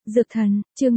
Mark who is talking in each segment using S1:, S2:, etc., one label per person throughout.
S1: Dược thần, chương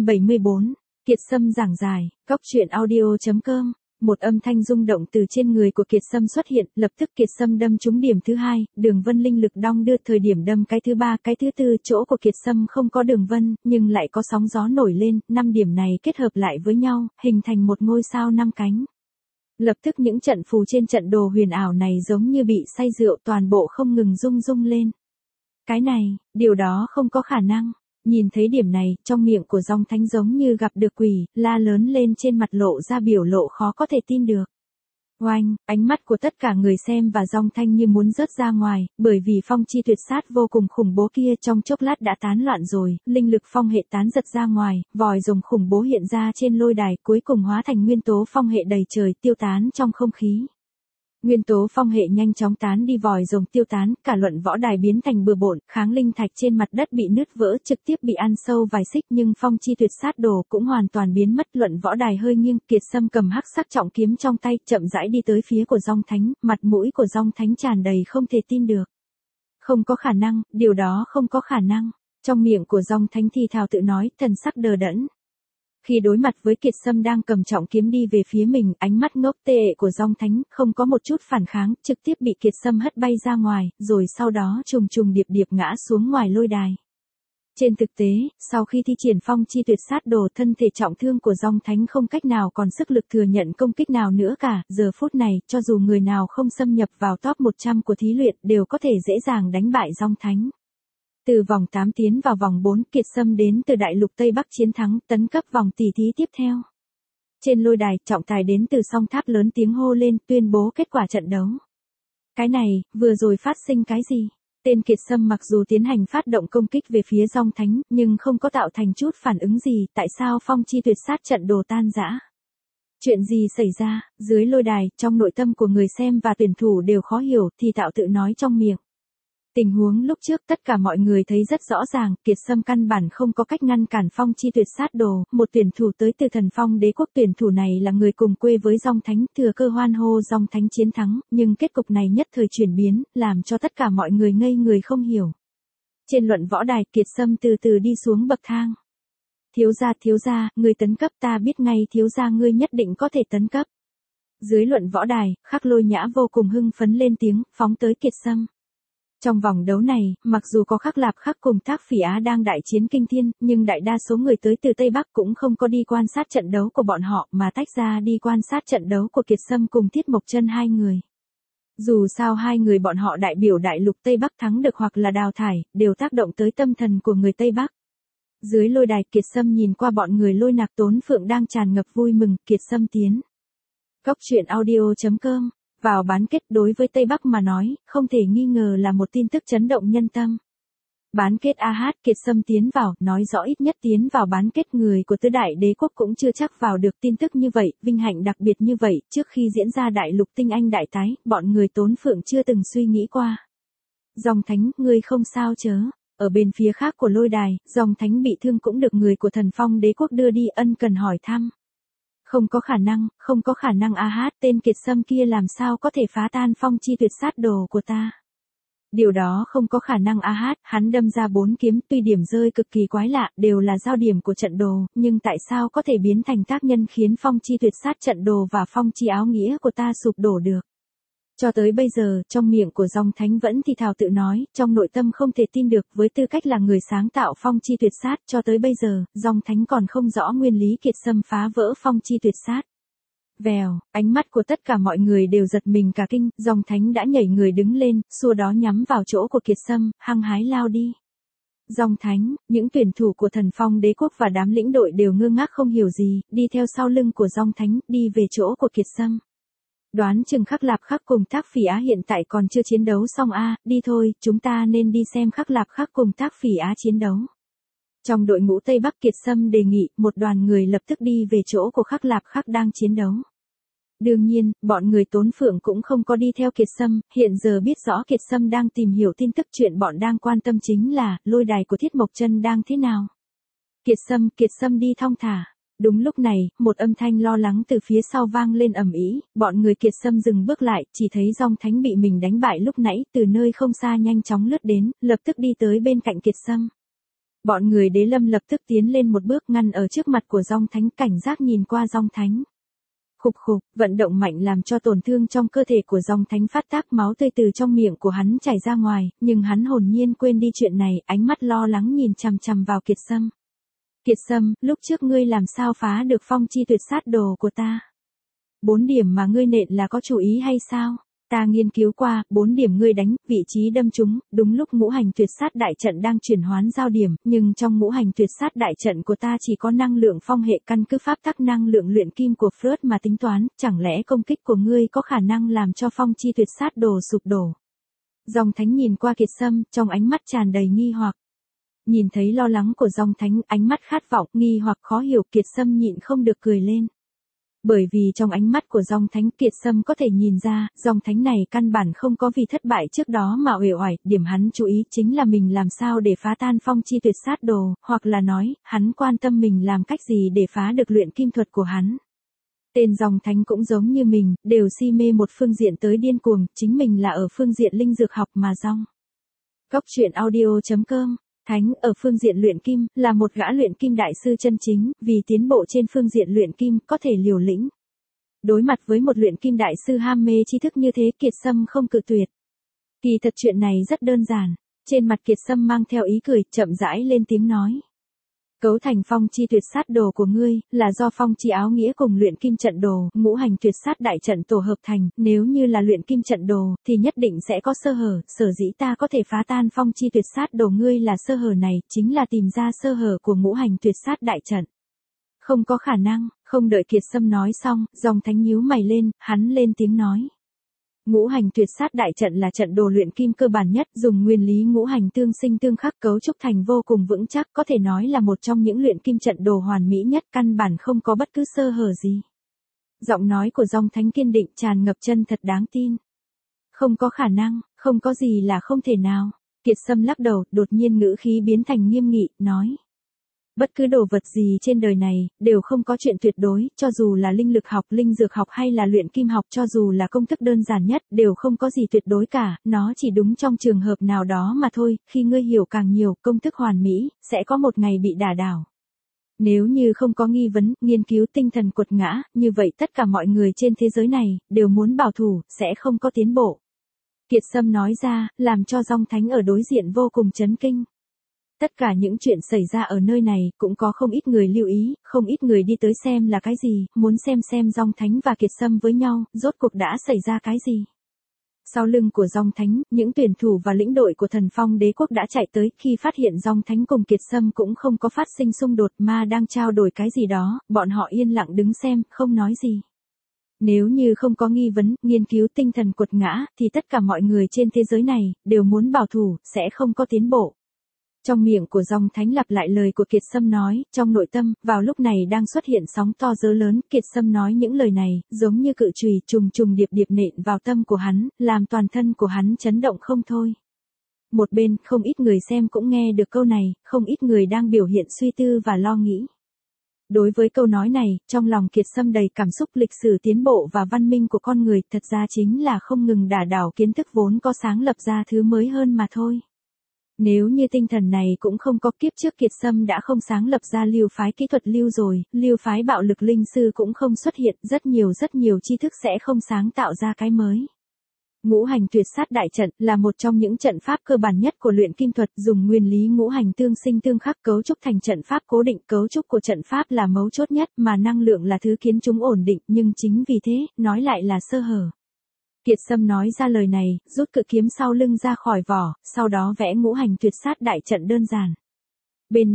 S1: 574, Kiệt Sâm giảng giải, góc truyện audio.com. Một âm thanh rung động từ trên người của Kiệt Sâm xuất hiện, lập tức Kiệt Sâm đâm trúng điểm thứ hai, đường vân linh lực đong đưa, thời điểm đâm cái thứ ba, cái thứ tư, chỗ của Kiệt Sâm không có đường vân, nhưng lại có sóng gió nổi lên, 5 điểm này kết hợp lại với nhau, hình thành một ngôi sao 5 cánh. Lập tức những trận phù trên trận đồ huyền ảo này giống như bị say rượu, toàn bộ không ngừng rung rung lên. Cái này, điều đó không có khả năng. Nhìn thấy điểm này, trong miệng của Dòng Thánh giống như gặp được quỷ, la lớn lên, trên mặt lộ ra biểu lộ khó có thể tin được. Oanh, ánh mắt của tất cả người xem và Dòng Thanh như muốn rớt ra ngoài, bởi vì phong chi tuyệt sát vô cùng khủng bố kia trong chốc lát đã tán loạn rồi, linh lực phong hệ tán giật ra ngoài, vòi rồng khủng bố hiện ra trên lôi đài, cuối cùng hóa thành nguyên tố phong hệ đầy trời, tiêu tán trong không khí. Nguyên tố phong hệ nhanh chóng tán đi, vòi rồng tiêu tán, cả luận võ đài biến thành bừa bộn, kháng linh thạch trên mặt đất bị nứt vỡ, trực tiếp bị ăn sâu vài xích, nhưng phong chi tuyệt sát đồ cũng hoàn toàn biến mất. Luận võ đài hơi nghiêng, Kiệt Sâm cầm hắc sắc trọng kiếm trong tay, chậm rãi đi tới phía của Dòng Thánh, mặt mũi của Dòng Thánh tràn đầy không thể tin được. Không có khả năng, điều đó không có khả năng. Trong miệng của Dòng Thánh thì thào tự nói, thần sắc đờ đẫn. Khi đối mặt với Kiệt Sâm đang cầm trọng kiếm đi về phía mình, ánh mắt ngốc tê của Dòng Thánh không có một chút phản kháng, trực tiếp bị Kiệt Sâm hất bay ra ngoài, rồi sau đó trùng trùng điệp điệp ngã xuống ngoài lôi đài. Trên thực tế, sau khi thi triển phong chi tuyệt sát đồ, thân thể trọng thương của Dòng Thánh không cách nào còn sức lực thừa nhận công kích nào nữa cả, giờ phút này, cho dù người nào không xâm nhập vào top 100 của thí luyện đều có thể dễ dàng đánh bại Dòng Thánh. Từ vòng 8 tiến vào vòng 4, Kiệt Sâm đến từ đại lục Tây Bắc chiến thắng, tấn cấp vòng tỷ thí tiếp theo. Trên lôi đài, trọng tài đến từ song tháp lớn tiếng hô lên, tuyên bố kết quả trận đấu. Cái này, vừa rồi phát sinh cái gì? Tên Kiệt Sâm mặc dù tiến hành phát động công kích về phía Dòng Thánh, nhưng không có tạo thành chút phản ứng gì, tại sao phong chi tuyệt sát trận đồ tan rã? Chuyện gì xảy ra? Dưới lôi đài, trong nội tâm của người xem và tuyển thủ đều khó hiểu, thì tạo tự nói trong miệng. Tình huống lúc trước tất cả mọi người thấy rất rõ ràng, Kiệt Sâm căn bản không có cách ngăn cản phong chi tuyệt sát đồ, một tuyển thủ tới từ Thần Phong Đế quốc, tuyển thủ này là người cùng quê với Dòng Thánh, thừa cơ hoan hô Dòng Thánh chiến thắng, nhưng kết cục này nhất thời chuyển biến, làm cho tất cả mọi người ngây người không hiểu. Trên luận võ đài, Kiệt Sâm từ từ đi xuống bậc thang. Thiếu gia, ngươi tấn cấp, ta biết ngay thiếu gia ngươi nhất định có thể tấn cấp. Dưới luận võ đài, Khắc Lôi Nhã vô cùng hưng phấn lên tiếng, phóng tới Kiệt Sâm. Trong vòng đấu này, mặc dù có Khắc Lạp Khắc cùng Thác Phỉ Á đang đại chiến kinh thiên, nhưng đại đa số người tới từ Tây Bắc cũng không có đi quan sát trận đấu của bọn họ, mà tách ra đi quan sát trận đấu của Kiệt Sâm cùng Thiết Mộc Chân hai người. Dù sao hai người bọn họ đại biểu đại lục Tây Bắc thắng được hoặc là đào thải, đều tác động tới tâm thần của người Tây Bắc. Dưới lôi đài, Kiệt Sâm nhìn qua bọn người Lôi Nạc Tốn Phượng đang tràn ngập vui mừng, Kiệt Sâm tiến. Góc truyện audio.com. Vào bán kết, đối với Tây Bắc mà nói, không thể nghi ngờ là một tin tức chấn động nhân tâm. Bán kết AH, Kiệt Sâm tiến vào, nói rõ ít nhất tiến vào bán kết, người của tứ đại đế quốc cũng chưa chắc vào được. Tin tức như vậy, vinh hạnh đặc biệt như vậy, trước khi diễn ra đại lục tinh anh đại tái, bọn người Tốn Phượng chưa từng suy nghĩ qua. Dòng Thánh, ngươi không sao chớ? Ở bên phía khác của lôi đài, Dòng Thánh bị thương cũng được người của Thần Phong Đế quốc đưa đi, ân cần hỏi thăm. Không có khả năng AH, tên Kiệt Sâm kia làm sao có thể phá tan phong chi tuyệt sát đồ của ta. Điều đó không có khả năng AH, hắn đâm ra 4 kiếm, tuy điểm rơi cực kỳ quái lạ, đều là giao điểm của trận đồ, nhưng tại sao có thể biến thành tác nhân khiến phong chi tuyệt sát trận đồ và phong chi áo nghĩa của ta sụp đổ được. Cho tới bây giờ, trong miệng của Dòng Thánh vẫn thì thào tự nói, trong nội tâm không thể tin được, với tư cách là người sáng tạo phong chi tuyệt sát, cho tới bây giờ, Dòng Thánh còn không rõ nguyên lý Kiệt Sâm phá vỡ phong chi tuyệt sát. Vèo, ánh mắt của tất cả mọi người đều giật mình cả kinh, Dòng Thánh đã nhảy người đứng lên, xua đó nhắm vào chỗ của Kiệt Sâm, hăng hái lao đi. Dòng Thánh, những tuyển thủ của Thần Phong Đế quốc và đám lĩnh đội đều ngơ ngác không hiểu gì, đi theo sau lưng của Dòng Thánh, đi về chỗ của Kiệt Sâm. Đoán chừng Khắc Lạp Khắc cùng Thác Phỉ Á hiện tại còn chưa chiến đấu xong a, đi thôi, chúng ta nên đi xem Khắc Lạp Khắc cùng Thác Phỉ Á chiến đấu. Trong đội ngũ Tây Bắc, Kiệt Sâm đề nghị, một đoàn người lập tức đi về chỗ của Khắc Lạp Khắc đang chiến đấu. Đương nhiên, bọn người Tốn Phượng cũng không có đi theo Kiệt Sâm, hiện giờ biết rõ Kiệt Sâm đang tìm hiểu tin tức, chuyện bọn đang quan tâm chính là, lôi đài của Thiết Mộc Chân đang thế nào. Kiệt Sâm đi thong thả. Đúng lúc này, một âm thanh lo lắng từ phía sau vang lên ầm ĩ, bọn người Kiệt Sâm dừng bước lại, chỉ thấy Dòng Thánh bị mình đánh bại lúc nãy, từ nơi không xa nhanh chóng lướt đến, lập tức đi tới bên cạnh Kiệt Sâm. Bọn người Đế Lâm lập tức tiến lên một bước ngăn ở trước mặt của Dòng Thánh, cảnh giác nhìn qua Dòng Thánh. Khục khục, vận động mạnh làm cho tổn thương trong cơ thể của Dòng Thánh phát tác, máu tươi từ trong miệng của hắn chảy ra ngoài, nhưng hắn hồn nhiên quên đi chuyện này, ánh mắt lo lắng nhìn chằm chằm vào Kiệt Sâm. Kiệt Sâm, lúc trước ngươi làm sao phá được phong chi tuyệt sát đồ của ta? 4 điểm mà ngươi nện là có chủ ý hay sao? Ta nghiên cứu qua, 4 điểm ngươi đánh, vị trí đâm trúng, đúng lúc ngũ hành tuyệt sát đại trận đang chuyển hoán giao điểm, nhưng trong ngũ hành tuyệt sát đại trận của ta chỉ có năng lượng phong hệ, căn cứ pháp tắc năng lượng luyện kim của Freud mà tính toán, chẳng lẽ công kích của ngươi có khả năng làm cho phong chi tuyệt sát đồ sụp đổ? Dòng Thánh nhìn qua Kiệt Sâm, trong ánh mắt tràn đầy nghi hoặc. Nhìn thấy lo lắng của Dòng Thánh, ánh mắt khát vọng, nghi hoặc khó hiểu, Kiệt Sâm nhịn không được cười lên. Bởi vì trong ánh mắt của Dòng Thánh, Kiệt Sâm có thể nhìn ra, Dòng Thánh này căn bản không có vì thất bại trước đó mà uể oải, điểm hắn chú ý chính là mình làm sao để phá tan phong chi tuyệt sát đồ, hoặc là nói, hắn quan tâm mình làm cách gì để phá được luyện kim thuật của hắn. Tên Dòng Thánh cũng giống như mình, đều si mê một phương diện tới điên cuồng, chính mình là ở phương diện linh dược học mà Dòng. Góc truyện audio.com. Thánh ở phương diện luyện kim, là một gã luyện kim đại sư chân chính, vì tiến bộ trên phương diện luyện kim, có thể liều lĩnh. Đối mặt với một luyện kim đại sư ham mê tri thức như thế, Kiệt Sâm không cự tuyệt. Kỳ thật chuyện này rất đơn giản, trên mặt Kiệt Sâm mang theo ý cười, chậm rãi lên tiếng nói. Cấu thành phong chi tuyệt sát đồ của ngươi, là do phong chi áo nghĩa cùng luyện kim trận đồ, ngũ hành tuyệt sát đại trận tổ hợp thành, nếu như là luyện kim trận đồ, thì nhất định sẽ có sơ hở, sở dĩ ta có thể phá tan phong chi tuyệt sát đồ ngươi là sơ hở này, chính là tìm ra sơ hở của ngũ hành tuyệt sát đại trận. Không có khả năng, không đợi Kiệt Sâm nói xong, Dòng Thánh nhíu mày lên, hắn lên tiếng nói. Ngũ hành tuyệt sát đại trận là trận đồ luyện kim cơ bản nhất, dùng nguyên lý ngũ hành tương sinh tương khắc cấu trúc thành vô cùng vững chắc, có thể nói là một trong những luyện kim trận đồ hoàn mỹ nhất, căn bản không có bất cứ sơ hở gì. Giọng nói của Dòng Thánh kiên định, tràn ngập chân thật đáng tin. Không có khả năng, không có gì là không thể nào. Kiệt Sâm lắc đầu, đột nhiên ngữ khí biến thành nghiêm nghị, nói. Bất cứ đồ vật gì trên đời này, đều không có chuyện tuyệt đối, cho dù là linh lực học, linh dược học hay là luyện kim học, cho dù là công thức đơn giản nhất, đều không có gì tuyệt đối cả, nó chỉ đúng trong trường hợp nào đó mà thôi, khi ngươi hiểu càng nhiều, công thức hoàn mỹ, sẽ có một ngày bị đả đảo. Nếu như không có nghi vấn, nghiên cứu tinh thần quật ngã, như vậy tất cả mọi người trên thế giới này, đều muốn bảo thủ, sẽ không có tiến bộ. Kiệt Sâm nói ra, làm cho Dòng Thánh ở đối diện vô cùng chấn kinh. Tất cả những chuyện xảy ra ở nơi này, cũng có không ít người lưu ý, không ít người đi tới xem là cái gì, muốn xem Dòng Thánh và Kiệt Sâm với nhau, rốt cuộc đã xảy ra cái gì. Sau lưng của Dòng Thánh, những tuyển thủ và lĩnh đội của Thần Phong Đế Quốc đã chạy tới, khi phát hiện Dòng Thánh cùng Kiệt Sâm cũng không có phát sinh xung đột mà đang trao đổi cái gì đó, bọn họ yên lặng đứng xem, không nói gì. Nếu như không có nghi vấn, nghiên cứu tinh thần quật ngã, thì tất cả mọi người trên thế giới này, đều muốn bảo thủ, sẽ không có tiến bộ. Trong miệng của Dòng Thánh lặp lại lời của Kiệt Sâm nói, trong nội tâm, vào lúc này đang xuất hiện sóng to gió lớn, Kiệt Sâm nói những lời này, giống như cự chùy trùng trùng điệp điệp nện vào tâm của hắn, làm toàn thân của hắn chấn động không thôi. Một bên, không ít người xem cũng nghe được câu này, không ít người đang biểu hiện suy tư và lo nghĩ. Đối với câu nói này, trong lòng Kiệt Sâm đầy cảm xúc, lịch sử tiến bộ và văn minh của con người, thật ra chính là không ngừng đả đảo kiến thức vốn có, sáng lập ra thứ mới hơn mà thôi. Nếu như tinh thần này cũng không có, kiếp trước Kiệt Sâm đã không sáng lập ra lưu phái kỹ thuật lưu rồi, lưu phái bạo lực linh sư cũng không xuất hiện, rất nhiều tri thức sẽ không sáng tạo ra cái mới. Ngũ hành tuyệt sát đại trận là một trong những trận pháp cơ bản nhất của luyện kim thuật, dùng nguyên lý ngũ hành tương sinh tương khắc cấu trúc thành trận pháp cố định, cấu trúc của trận pháp là mấu chốt nhất, mà năng lượng là thứ khiến chúng ổn định, nhưng chính vì thế, nói lại là sơ hở. Kiệt Sâm nói ra lời này, rút cự kiếm sau lưng ra khỏi vỏ, sau đó vẽ ngũ hành tuyệt sát đại trận đơn giản. Bên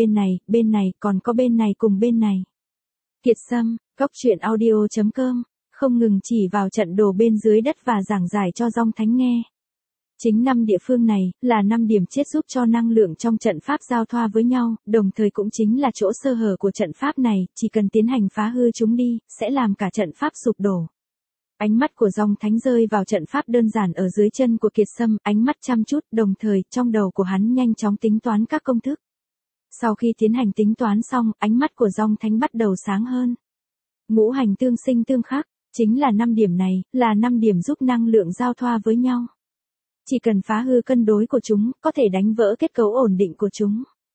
S1: này, còn có bên này cùng bên này. Kiệt Sâm, góc truyện audio.com, không ngừng chỉ vào trận đồ bên dưới đất và giảng giải cho Dòng Thánh nghe. Chính 5 địa phương này, là 5 điểm chết giúp cho năng lượng trong trận pháp giao thoa với nhau, đồng thời cũng chính là chỗ sơ hở của trận pháp này, chỉ cần tiến hành phá hư chúng đi, sẽ làm cả trận pháp sụp đổ. Ánh mắt của Dòng Thánh rơi vào trận pháp đơn giản ở dưới chân của Kiệt Sâm, ánh mắt chăm chút, đồng thời, trong đầu của hắn nhanh chóng tính toán các công thức. Sau khi tiến hành tính toán xong, ánh mắt của Dòng Thánh bắt đầu sáng hơn. Ngũ hành tương sinh tương khắc, chính là 5 điểm này, là 5 điểm giúp năng lượng giao thoa với nhau. Chỉ cần phá hư cân đối của chúng, có thể đánh vỡ kết cấu ổn định của chúng.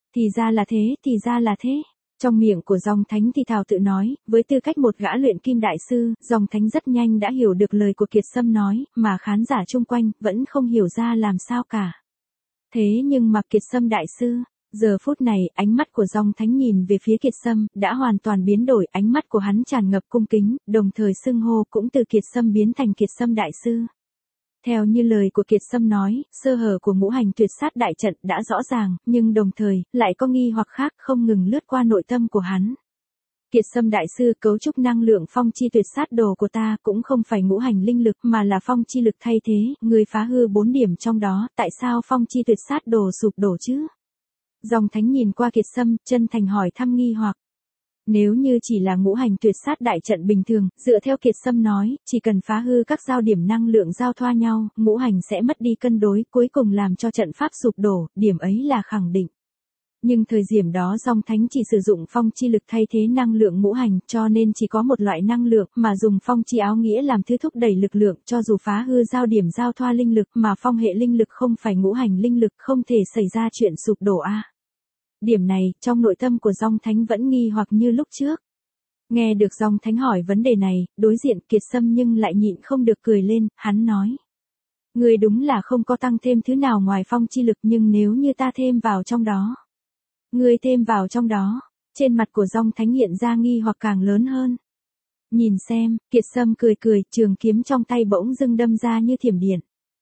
S1: Thì ra là thế, thì ra là thế. Trong miệng của dòng thánh thì thào tự nói, với tư cách một gã luyện kim đại sư, dòng thánh rất nhanh đã hiểu được lời của Kiệt Sâm nói, mà khán giả chung quanh vẫn không hiểu ra làm sao cả. Thế nhưng mà Kiệt Sâm đại sư, giờ phút này ánh mắt của dòng thánh nhìn về phía Kiệt Sâm đã hoàn toàn biến đổi, ánh mắt của hắn tràn ngập cung kính, đồng thời xưng hô cũng từ Kiệt Sâm biến thành Kiệt Sâm đại sư. Theo như lời của Kiệt Sâm nói, sơ hở của ngũ hành tuyệt sát đại trận đã rõ ràng, nhưng đồng thời, lại có nghi hoặc khác không ngừng lướt qua nội tâm của hắn. Kiệt Sâm đại sư, cấu trúc năng lượng phong chi tuyệt sát đồ của ta cũng không phải ngũ hành linh lực mà là phong chi lực thay thế, người phá hư 4 điểm trong đó, tại sao phong chi tuyệt sát đồ sụp đổ chứ? Dòng thánh nhìn qua Kiệt Sâm, chân thành hỏi thăm nghi hoặc. Nếu như chỉ là ngũ hành tuyệt sát đại trận bình thường, dựa theo Kiệt Sâm nói, chỉ cần phá hư các giao điểm năng lượng giao thoa nhau, ngũ hành sẽ mất đi cân đối, cuối cùng làm cho trận pháp sụp đổ, điểm ấy là khẳng định. Nhưng thời điểm đó dòng thánh chỉ sử dụng phong chi lực thay thế năng lượng ngũ hành, cho nên chỉ có một loại năng lượng, mà dùng phong chi áo nghĩa làm thứ thúc đẩy lực lượng, cho dù phá hư giao điểm giao thoa linh lực, mà phong hệ linh lực không phải ngũ hành linh lực, không thể xảy ra chuyện sụp đổ a. Điểm này, trong nội tâm của dòng thánh vẫn nghi hoặc như lúc trước. Nghe được dòng thánh hỏi vấn đề này, đối diện Kiệt Sâm nhưng lại nhịn không được cười lên, hắn nói. Người đúng là không có tăng thêm thứ nào ngoài phong chi lực, nhưng nếu như ta thêm vào trong đó. Người thêm vào trong đó, trên mặt của dòng thánh hiện ra nghi hoặc càng lớn hơn. Nhìn xem, Kiệt Sâm cười cười, trường kiếm trong tay bỗng dưng đâm ra như thiểm điện.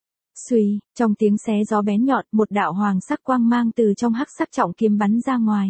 S1: Xuy, trong tiếng xé gió bén nhọn, một đạo hoàng sắc quang mang từ trong hắc sắc trọng kiếm bắn ra ngoài.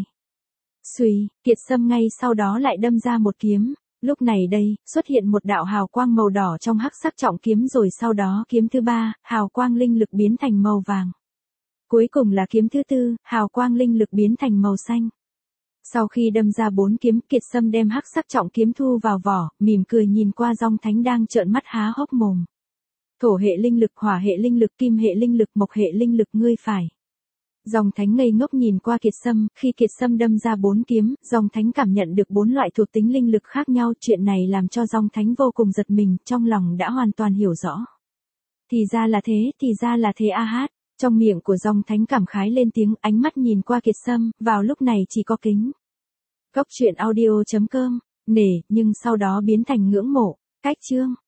S1: Xuy, Kiệt Sâm ngay sau đó lại đâm ra một kiếm. Lúc này đây, xuất hiện một đạo hào quang màu đỏ trong hắc sắc trọng kiếm, rồi sau đó kiếm thứ ba, hào quang linh lực biến thành màu vàng. Cuối cùng là kiếm thứ tư, hào quang linh lực biến thành màu xanh. Sau khi đâm ra 4 kiếm, Kiệt Sâm đem hắc sắc trọng kiếm thu vào vỏ, mỉm cười nhìn qua dòng thánh đang trợn mắt há hốc mồm. Thổ hệ linh lực, hỏa hệ linh lực, kim hệ linh lực, mộc hệ linh lực, ngươi phải. Dòng thánh ngây ngốc nhìn qua Kiệt Sâm, khi Kiệt Sâm đâm ra 4 kiếm, dòng thánh cảm nhận được 4 loại thuộc tính linh lực khác nhau, chuyện này làm cho dòng thánh vô cùng giật mình, trong lòng đã hoàn toàn hiểu rõ. Thì ra là thế, thì ra là thế a hát. Trong miệng của dòng thánh cảm khái lên tiếng, ánh mắt nhìn qua Kiệt Sâm, vào lúc này chỉ có kính. Góc truyện audio.com, nể, nhưng sau đó biến thành ngưỡng mộ. Cách chương.